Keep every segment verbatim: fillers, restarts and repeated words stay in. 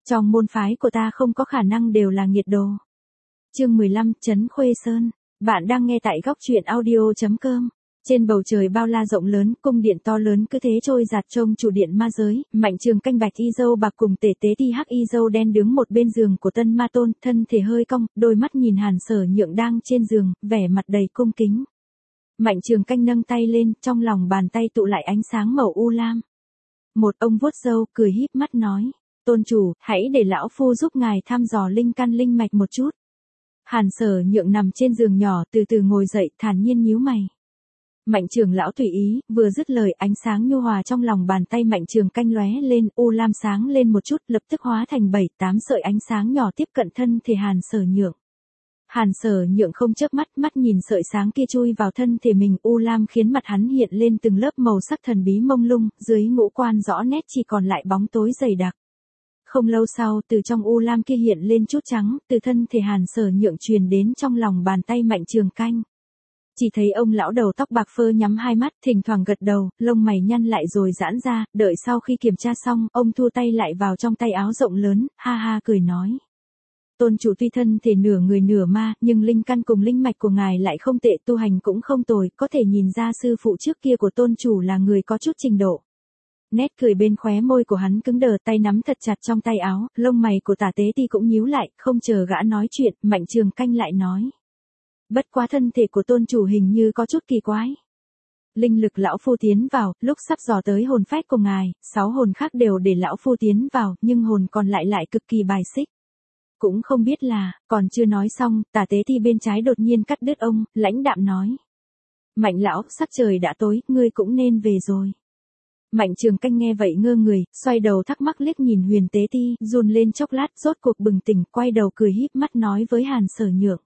Trong môn phái của ta không có khả năng đều là nghiệt đồ. Chương mười lăm, Trấn Khuê Sơn. Bạn đang nghe tại góc truyện audio chấm com. Trên bầu trời bao la rộng lớn, cung điện to lớn cứ thế trôi giạt trông chủ điện ma giới, Mạnh Trường Canh bạch y dâu bạc cùng tể tế ti hắc y dâu đen đứng một bên giường của Tân Ma Tôn, thân thể hơi cong, đôi mắt nhìn Hàn Sở Nhượng đang trên giường, vẻ mặt đầy cung kính. Mạnh Trường Canh nâng tay lên, trong lòng bàn tay tụ lại ánh sáng màu u lam. Một ông vuốt râu, cười híp mắt nói, tôn chủ, hãy để lão phu giúp ngài thăm dò linh căn linh mạch một chút. Hàn Sở Nhượng nằm trên giường nhỏ, từ từ ngồi dậy, thản nhiên nhíu mày. Mạnh Trường lão tùy ý, vừa dứt lời, ánh sáng nhu hòa trong lòng bàn tay Mạnh Trường Canh lóe lên, u lam sáng lên một chút, lập tức hóa thành bảy tám sợi ánh sáng nhỏ tiếp cận thân thể Hàn Sở Nhượng. Hàn Sở Nhượng không chớp mắt, mắt nhìn sợi sáng kia chui vào thân thể mình, u lam khiến mặt hắn hiện lên từng lớp màu sắc thần bí mông lung, dưới ngũ quan rõ nét chỉ còn lại bóng tối dày đặc. Không lâu sau, từ trong u lam kia hiện lên chút trắng, từ thân thể Hàn Sở Nhượng truyền đến trong lòng bàn tay Mạnh Trường Canh. Chỉ thấy ông lão đầu tóc bạc phơ nhắm hai mắt, thỉnh thoảng gật đầu, lông mày nhăn lại rồi giãn ra, đợi sau khi kiểm tra xong, ông thu tay lại vào trong tay áo rộng lớn, ha ha cười nói. Tôn chủ tuy thân thể nửa người nửa ma, nhưng linh căn cùng linh mạch của ngài lại không tệ, tu hành cũng không tồi, có thể nhìn ra sư phụ trước kia của tôn chủ là người có chút trình độ. Nét cười bên khóe môi của hắn cứng đờ, tay nắm thật chặt trong tay áo, lông mày của Tả Tế Ti cũng nhíu lại, không chờ gã nói chuyện, Mạnh Trường Canh lại nói. Bất quá thân thể của tôn chủ hình như có chút kỳ quái. Linh lực lão phu tiến vào, lúc sắp dò tới hồn phách của ngài, sáu hồn khác đều để lão phu tiến vào, nhưng hồn còn lại lại cực kỳ bài xích. Cũng không biết là, còn chưa nói xong, Tả Tế Ti bên trái đột nhiên cắt đứt ông, lãnh đạm nói. Mạnh lão, sắc trời đã tối, ngươi cũng nên về rồi. Mạnh Trường Canh nghe vậy ngơ người, xoay đầu thắc mắc liếc nhìn Huyền Tế Ti, run lên chốc lát, rốt cuộc bừng tỉnh, quay đầu cười híp mắt nói với Hàn Sở Nhượng.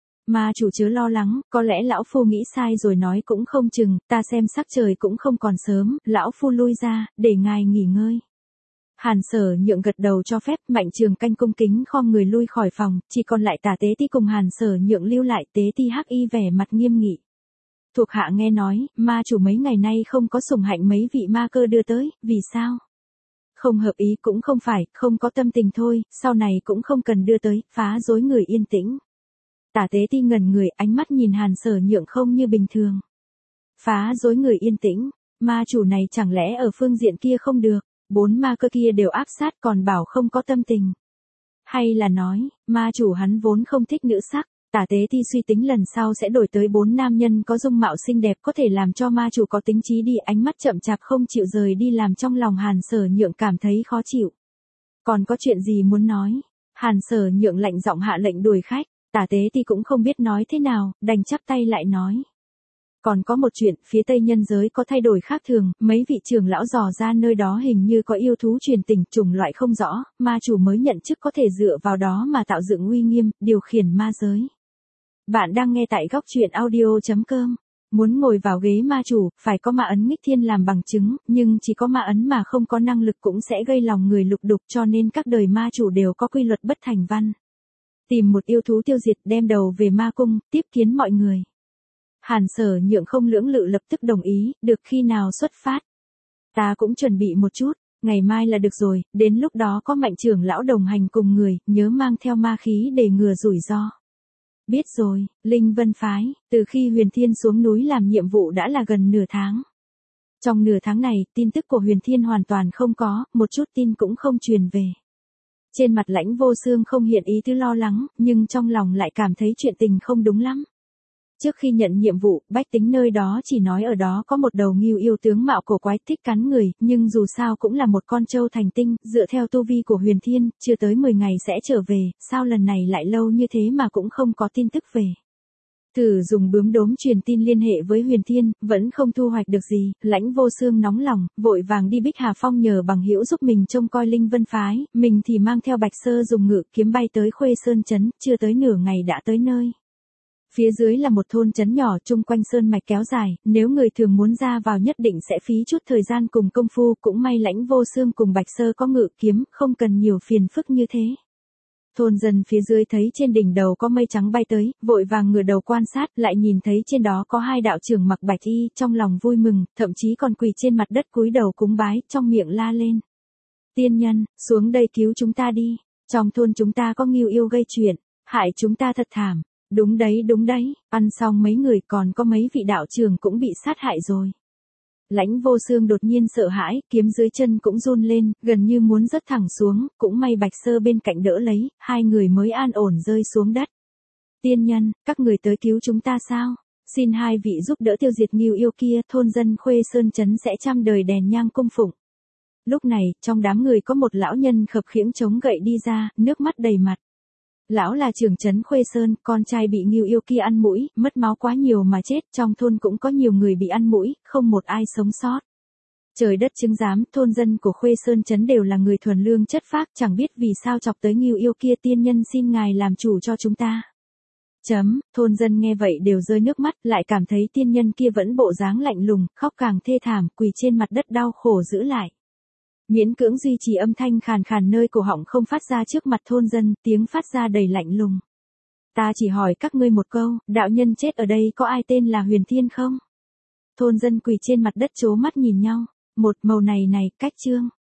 Ma chủ chớ lo lắng, có lẽ lão phu nghĩ sai rồi nói cũng không chừng, ta xem sắc trời cũng không còn sớm, lão phu lui ra, để ngài nghỉ ngơi. Hàn Sở Nhượng gật đầu cho phép, Mạnh Trường Canh cung kính khom người lui khỏi phòng, chỉ còn lại Tả Tế Ti cùng Hàn Sở Nhượng lưu lại. Tế Ti hắc y vẻ mặt nghiêm nghị. Thuộc hạ nghe nói, ma chủ mấy ngày nay không có sủng hạnh mấy vị ma cơ đưa tới, vì sao? Không hợp ý cũng không phải, không có tâm tình thôi, sau này cũng không cần đưa tới, phá rối người yên tĩnh. Tả Tế Ti ngẩn người, ánh mắt nhìn Hàn Sở Nhượng không như bình thường. Phá rối người yên tĩnh, ma chủ này chẳng lẽ ở phương diện kia không được, bốn ma cơ kia đều áp sát còn bảo không có tâm tình. Hay là nói, ma chủ hắn vốn không thích nữ sắc, Tả Tế Ti suy tính lần sau sẽ đổi tới bốn nam nhân có dung mạo xinh đẹp có thể làm cho ma chủ có tính trí đi, ánh mắt chậm chạp không chịu rời đi làm trong lòng Hàn Sở Nhượng cảm thấy khó chịu. Còn có chuyện gì muốn nói? Hàn Sở Nhượng lạnh giọng hạ lệnh đuổi khách. Tả Tế Ti cũng không biết nói thế nào, đành chắp tay lại nói. Còn có một chuyện, phía Tây nhân giới có thay đổi khác thường, mấy vị trưởng lão dò ra nơi đó hình như có yêu thú truyền tình, chủng loại không rõ, ma chủ mới nhận chức có thể dựa vào đó mà tạo dựng uy nghiêm, điều khiển ma giới. Bạn đang nghe tại góc truyện audio chấm com. Muốn ngồi vào ghế ma chủ, phải có ma ấn nghịch thiên làm bằng chứng, nhưng chỉ có ma ấn mà không có năng lực cũng sẽ gây lòng người lục đục, cho nên các đời ma chủ đều có quy luật bất thành văn. Tìm một yêu thú tiêu diệt, đem đầu về ma cung, tiếp kiến mọi người. Hàn Sở Nhượng không lưỡng lự lập tức đồng ý, được khi nào xuất phát? Ta cũng chuẩn bị một chút, ngày mai là được rồi, đến lúc đó có Mạnh trưởng lão đồng hành cùng người, nhớ mang theo ma khí để ngừa rủi ro. Biết rồi, Linh Vân Phái, từ khi Huyền Thiên xuống núi làm nhiệm vụ đã là gần nửa tháng. Trong nửa tháng này, tin tức của Huyền Thiên hoàn toàn không có, một chút tin cũng không truyền về. Trên mặt Lãnh Vô Xương không hiện ý tứ lo lắng, nhưng trong lòng lại cảm thấy chuyện tình không đúng lắm. Trước khi nhận nhiệm vụ, bách tính nơi đó chỉ nói ở đó có một đầu ngưu yêu tướng mạo cổ quái thích cắn người, nhưng dù sao cũng là một con trâu thành tinh, dựa theo tu vi của Huyền Thiên, chưa tới mười ngày sẽ trở về, sao lần này lại lâu như thế mà cũng không có tin tức về. Thử dùng bướm đốm truyền tin liên hệ với Huyền Thiên, vẫn không thu hoạch được gì, Lãnh Vô Xương nóng lòng, vội vàng đi Bích Hà Phong nhờ bằng hữu giúp mình trông coi Linh Vân Phái, mình thì mang theo Bạch Sơ dùng ngự kiếm bay tới Khuê Sơn trấn, chưa tới nửa ngày đã tới nơi. Phía dưới là một thôn trấn nhỏ chung quanh sơn mạch kéo dài, nếu người thường muốn ra vào nhất định sẽ phí chút thời gian cùng công phu, cũng may Lãnh Vô Xương cùng Bạch Sơ có ngự kiếm, không cần nhiều phiền phức như thế. Thôn dân phía dưới thấy trên đỉnh đầu có mây trắng bay tới, vội vàng ngửa đầu quan sát, lại nhìn thấy trên đó có hai đạo trưởng mặc bạch y, trong lòng vui mừng, thậm chí còn quỳ trên mặt đất cúi đầu cúng bái, trong miệng la lên. Tiên nhân, xuống đây cứu chúng ta đi. Trong thôn chúng ta có Ngưu yêu gây chuyện, hại chúng ta thật thảm. Đúng đấy đúng đấy, ăn xong mấy người còn có mấy vị đạo trưởng cũng bị sát hại rồi. Lãnh Vô Xương đột nhiên sợ hãi, kiếm dưới chân cũng run lên, gần như muốn rớt thẳng xuống, cũng may Bạch Sơ bên cạnh đỡ lấy, hai người mới an ổn rơi xuống đất. Tiên nhân, các người tới cứu chúng ta sao? Xin hai vị giúp đỡ tiêu diệt Ngưu yêu kia, thôn dân Khuê Sơn trấn sẽ trăm đời đèn nhang cung phụng. Lúc này, trong đám người có một lão nhân khập khiễng chống gậy đi ra, nước mắt đầy mặt. Lão là trưởng trấn Khuê Sơn, con trai bị Ngưu yêu kia ăn mũi, mất máu quá nhiều mà chết, trong thôn cũng có nhiều người bị ăn mũi, không một ai sống sót. Trời đất chứng giám, thôn dân của Khuê Sơn trấn đều là người thuần lương chất phác, chẳng biết vì sao chọc tới Ngưu yêu kia, tiên nhân xin ngài làm chủ cho chúng ta. Chấm, thôn dân nghe vậy đều rơi nước mắt, lại cảm thấy tiên nhân kia vẫn bộ dáng lạnh lùng, khóc càng thê thảm, quỳ trên mặt đất đau khổ giữ lại. Miễn cưỡng duy trì âm thanh khàn khàn nơi cổ họng không phát ra trước mặt thôn dân, tiếng phát ra đầy lạnh lùng. Ta chỉ hỏi các ngươi một câu, đạo nhân chết ở đây có ai tên là Huyền Thiên không? Thôn dân quỳ trên mặt đất trố mắt nhìn nhau, một màu này này, cách trương.